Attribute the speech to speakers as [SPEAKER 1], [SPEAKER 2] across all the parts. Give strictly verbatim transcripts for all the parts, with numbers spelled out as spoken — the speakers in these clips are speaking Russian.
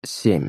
[SPEAKER 1] семь.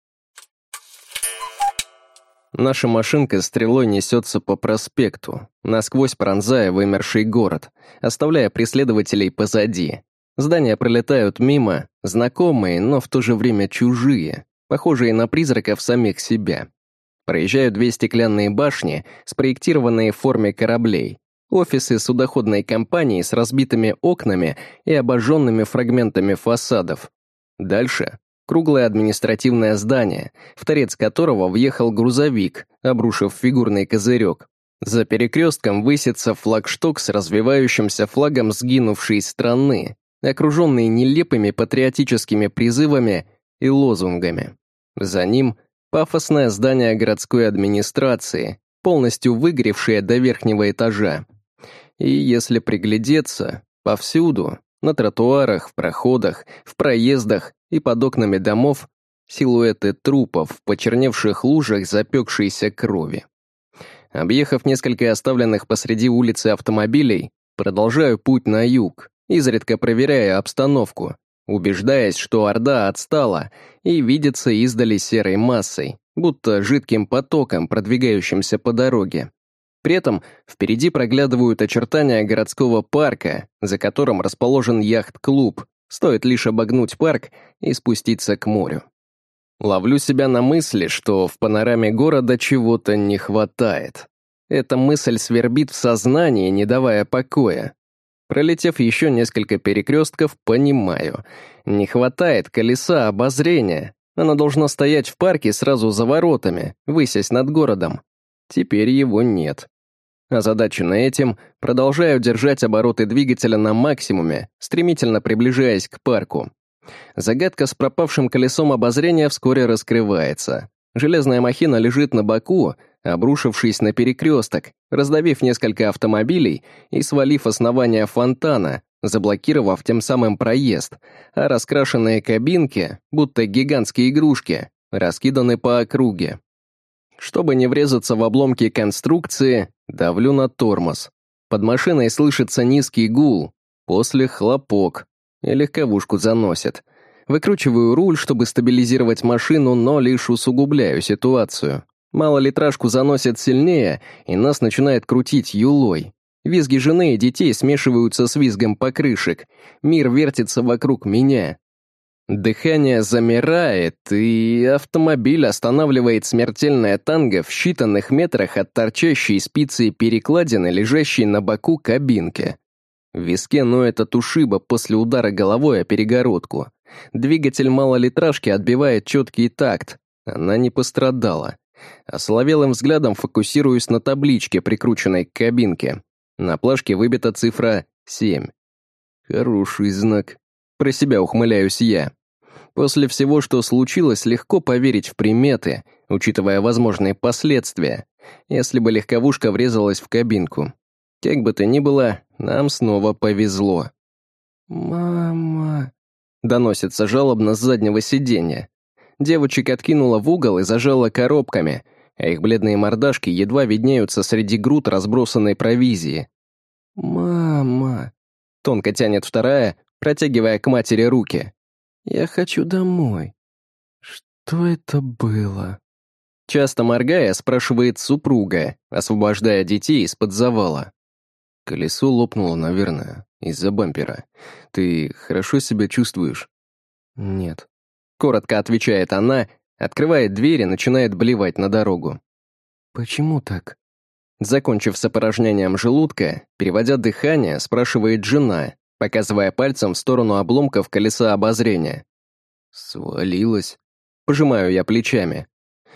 [SPEAKER 1] Наша машинка стрелой несется по проспекту, насквозь пронзая вымерший город, оставляя преследователей позади. Здания пролетают мимо, знакомые, но в то же время чужие, похожие на призраков самих себя. Проезжают две стеклянные башни, спроектированные в форме кораблей, офисы судоходной компании с разбитыми окнами и обожженными фрагментами фасадов. Дальше — круглое административное здание, в торец которого въехал грузовик, обрушив фигурный козырек. За перекрестком высится флагшток с развивающимся флагом сгинувшей страны, окруженный нелепыми патриотическими призывами и лозунгами. За ним — пафосное здание городской администрации, полностью выгоревшее до верхнего этажа. И если приглядеться, повсюду, на тротуарах, в проходах, в проездах и под окнами домов, силуэты трупов в почерневших лужах запекшейся крови. Объехав несколько оставленных посреди улицы автомобилей, продолжаю путь на юг, изредка проверяя обстановку, убеждаясь, что орда отстала и видится издали серой массой, будто жидким потоком, продвигающимся по дороге. При этом впереди проглядывают очертания городского парка, за которым расположен яхт-клуб, стоит лишь обогнуть парк и спуститься к морю. Ловлю себя на мысли, что в панораме города чего-то не хватает. Эта мысль свербит в сознании, не давая покоя. Пролетев еще несколько перекрестков, понимаю, не хватает колеса обозрения. Оно должно стоять в парке сразу за воротами, высясь над городом. Теперь его нет. Озадаченный этим, продолжаю держать обороты двигателя на максимуме, стремительно приближаясь к парку. Загадка с пропавшим колесом обозрения вскоре раскрывается. Железная махина лежит на боку, обрушившись на перекресток, раздавив несколько автомобилей и свалив основание фонтана, заблокировав тем самым проезд, а раскрашенные кабинки, будто гигантские игрушки, раскиданы по округе. Чтобы не врезаться в обломки конструкции, давлю на тормоз. Под машиной слышится низкий гул, после хлопок, и легковушку заносит. Выкручиваю руль, чтобы стабилизировать машину, но лишь усугубляю ситуацию. Малолитражку заносит сильнее, и нас начинает крутить юлой. Визги жены и детей смешиваются с визгом покрышек. Мир вертится вокруг меня. Дыхание замирает, и автомобиль останавливает смертельное танго в считанных метрах от торчащей спицы перекладины, лежащей на боку кабинки. В виске ноет от ушиба после удара головой о перегородку. Двигатель малолитражки отбивает четкий такт. Она не пострадала. Осоловелым взглядом фокусируюсь на табличке, прикрученной к кабинке. На плашке выбита цифра семь. Хороший знак. Про себя ухмыляюсь я. После всего, что случилось, легко поверить в приметы, учитывая возможные последствия, если бы легковушка врезалась в кабинку. Как бы то ни было, нам снова повезло. «Мама...» — доносится жалобно с заднего сиденья. Девочек откинула в угол и зажала коробками, а их бледные мордашки едва виднеются среди груд разбросанной провизии. «Мама...» — тонко тянет вторая, протягивая к матери руки. «Я хочу домой». «Что это было?» Часто моргая, спрашивает супруга, освобождая детей из-под завала. Колесо лопнуло, наверное, из-за бампера. Ты хорошо себя чувствуешь? Нет. Коротко отвечает она, открывает дверь и начинает блевать на дорогу. Почему так? Закончив с опорожнением желудка, переводя дыхание, спрашивает жена, показывая пальцем в сторону обломков колеса обозрения. Свалилась. Пожимаю я плечами.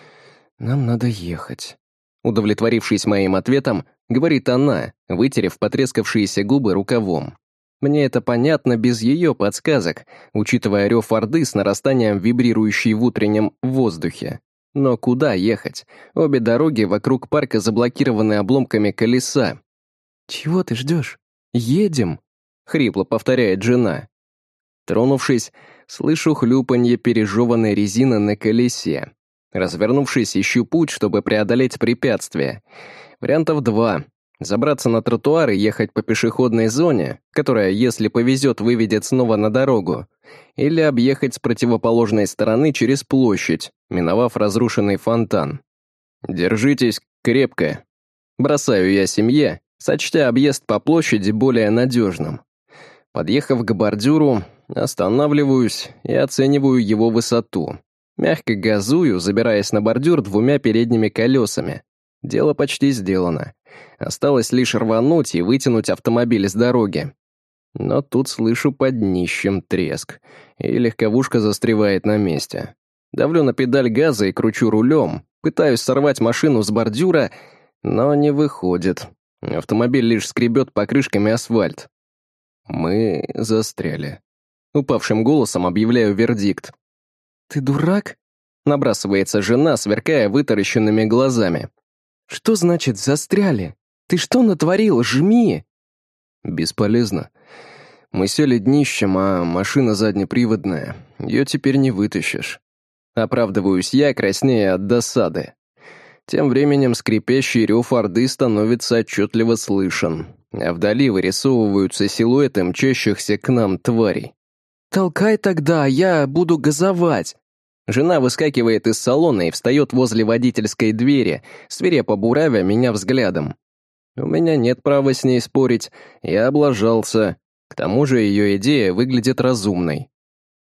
[SPEAKER 1] Нам надо ехать. Удовлетворившись моим ответом, говорит она, вытерев потрескавшиеся губы рукавом. Мне это понятно без ее подсказок, учитывая рев орды с нарастанием вибрирующей в утреннем воздухе. Но куда ехать? Обе дороги вокруг парка заблокированы обломками колеса. «Чего ты ждешь? Едем!» — хрипло повторяет жена. Тронувшись, слышу хлюпанье пережеванной резины на колесе. Развернувшись, ищу путь, чтобы преодолеть препятствие. Вариантов два. Забраться на тротуар и ехать по пешеходной зоне, которая, если повезет, выведет снова на дорогу, или объехать с противоположной стороны через площадь, миновав разрушенный фонтан. «Держитесь крепко». Бросаю я семье, сочтя объезд по площади более надежным. Подъехав к бордюру, останавливаюсь и оцениваю его высоту. Мягко газую, забираясь на бордюр двумя передними колесами. Дело почти сделано. Осталось лишь рвануть и вытянуть автомобиль с дороги. Но тут слышу под днищем треск, и легковушка застревает на месте. Давлю на педаль газа и кручу рулем, пытаюсь сорвать машину с бордюра, но не выходит. Автомобиль лишь скребет покрышками асфальт. Мы застряли. Упавшим голосом объявляю вердикт. «Ты дурак?» — набрасывается жена, сверкая вытаращенными глазами. «Что значит «застряли»? Ты что натворил? Жми!» Бесполезно. Мы сели днищем, а машина заднеприводная. Ее теперь не вытащишь. Оправдываюсь я, краснея от досады. Тем временем скрипящий рев орды становится отчетливо слышен, а вдали вырисовываются силуэты мчащихся к нам тварей. «Толкай тогда, я буду газовать!» Жена выскакивает из салона и встает возле водительской двери, свирепо буравя меня взглядом. У меня нет права с ней спорить, я облажался. К тому же ее идея выглядит разумной.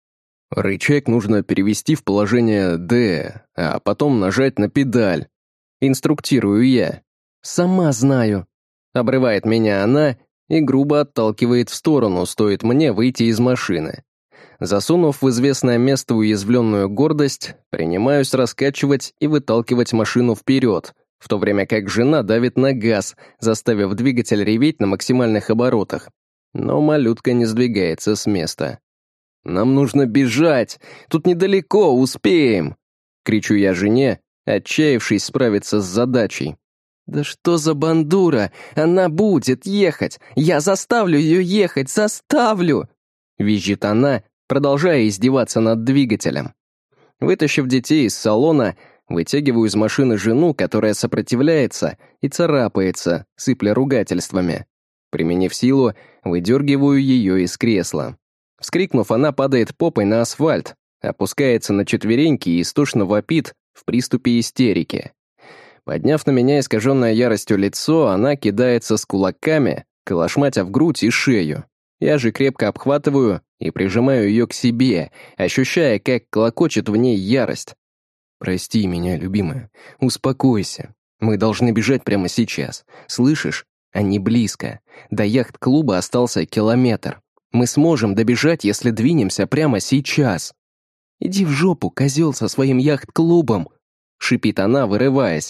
[SPEAKER 1] Рычаг нужно перевести в положение «Д», а потом нажать на педаль. Инструктирую я. «Сама знаю». Обрывает меня она и грубо отталкивает в сторону, стоит мне выйти из машины. Засунув в известное место уязвленную гордость, принимаюсь раскачивать и выталкивать машину вперед, в то время как жена давит на газ, заставив двигатель реветь на максимальных оборотах. Но малютка не сдвигается с места. «Нам нужно бежать! Тут недалеко, успеем!» — кричу я жене, отчаявшись справиться с задачей. «Да что за бандура! Она будет ехать! Я заставлю ее ехать! Заставлю!» — визжит она, продолжая издеваться над двигателем. Вытащив детей из салона, вытягиваю из машины жену, которая сопротивляется и царапается, сыпля ругательствами. Применив силу, выдергиваю ее из кресла. Вскрикнув, она падает попой на асфальт, опускается на четвереньки и истошно вопит в приступе истерики. Подняв на меня искаженное яростью лицо, она кидается с кулаками, калашматя в грудь и шею. Я же крепко обхватываю и прижимаю ее к себе, ощущая, как клокочет в ней ярость. «Прости меня, любимая. Успокойся. Мы должны бежать прямо сейчас. Слышишь? Они близко. До яхт-клуба остался километр. Мы сможем добежать, если двинемся прямо сейчас». «Иди в жопу, козел, со своим яхт-клубом!» — шипит она, вырываясь.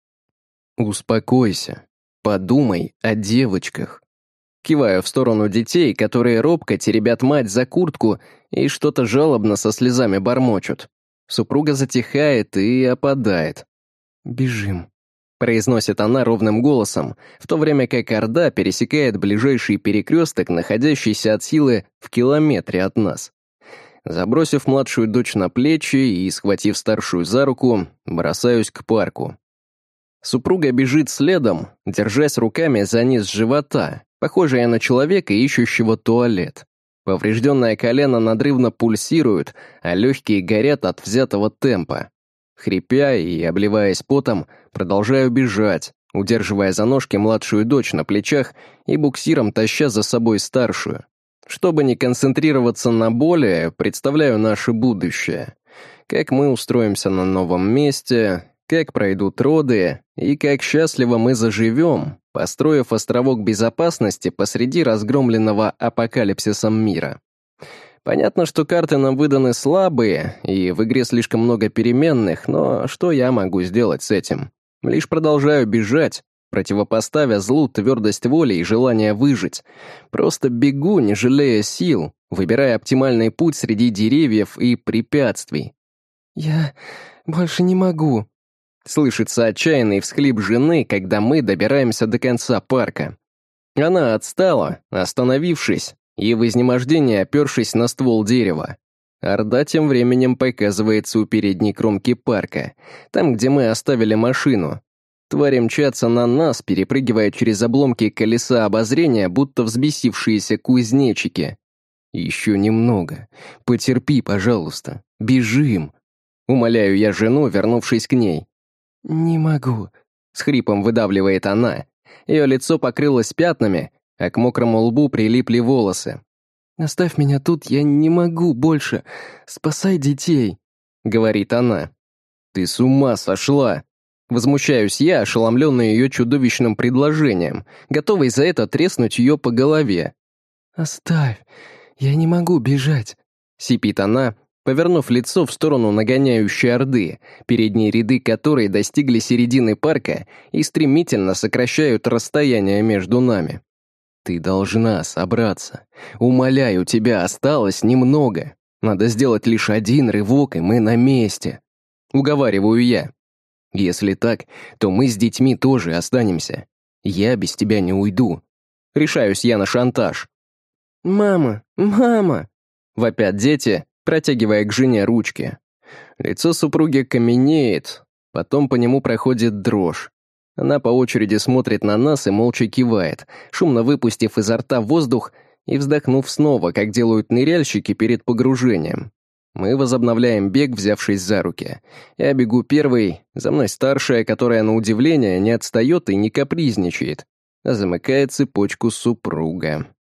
[SPEAKER 1] «Успокойся. Подумай о девочках». Киваю в сторону детей, которые робко теребят мать за куртку и что-то жалобно со слезами бормочут. Супруга затихает и опадает. «Бежим», — произносит она ровным голосом, в то время как орда пересекает ближайший перекресток, находящийся от силы в километре от нас. Забросив младшую дочь на плечи и схватив старшую за руку, бросаюсь к парку. Супруга бежит следом, держась руками за низ живота, похожая на человека, ищущего туалет. Поврежденное колено надрывно пульсирует, а легкие горят от взятого темпа. Хрипя и обливаясь потом, продолжаю бежать, удерживая за ножки младшую дочь на плечах и буксиром таща за собой старшую. Чтобы не концентрироваться на боли, представляю наше будущее. Как мы устроимся на новом месте, как пройдут роды и как счастливо мы заживем, построив островок безопасности посреди разгромленного апокалипсисом мира. Понятно, что карты нам выданы слабые, и в игре слишком много переменных, но что я могу сделать с этим? Лишь продолжаю бежать, противопоставя злу твердость воли и желание выжить. Просто бегу, не жалея сил, выбирая оптимальный путь среди деревьев и препятствий. «Я больше не могу», — слышится отчаянный всхлип жены, когда мы добираемся до конца парка. Она отстала, остановившись, и в изнемождении опершись на ствол дерева. Орда тем временем показывается у передней кромки парка, там, где мы оставили машину. Твари мчатся на нас, перепрыгивая через обломки колеса обозрения, будто взбесившиеся кузнечики. Еще немного. Потерпи, пожалуйста. Бежим. Умоляю я жену, вернувшись к ней. «Не могу», — с хрипом выдавливает она. Ее лицо покрылось пятнами, а к мокрому лбу прилипли волосы. «Оставь меня тут, я не могу больше. Спасай детей», — говорит она. «Ты с ума сошла!» Возмущаюсь я, ошеломленный ее чудовищным предложением, готовый за это треснуть ее по голове. «Оставь, я не могу бежать», — сипит она, повернув лицо в сторону нагоняющей орды, передние ряды которой достигли середины парка и стремительно сокращают расстояние между нами. «Ты должна собраться. Умоляю тебя, осталось немного. Надо сделать лишь один рывок, и мы на месте». Уговариваю я. «Если так, то мы с детьми тоже останемся. Я без тебя не уйду». Решаюсь я на шантаж. «Мама, мама!» — вопят дети, протягивая к жене ручки. Лицо супруги каменеет, потом по нему проходит дрожь. Она по очереди смотрит на нас и молча кивает, шумно выпустив изо рта воздух и вздохнув снова, как делают ныряльщики перед погружением. Мы возобновляем бег, взявшись за руки. Я бегу первый, за мной старшая, которая, на удивление, не отстает и не капризничает, а замыкает цепочку супруга.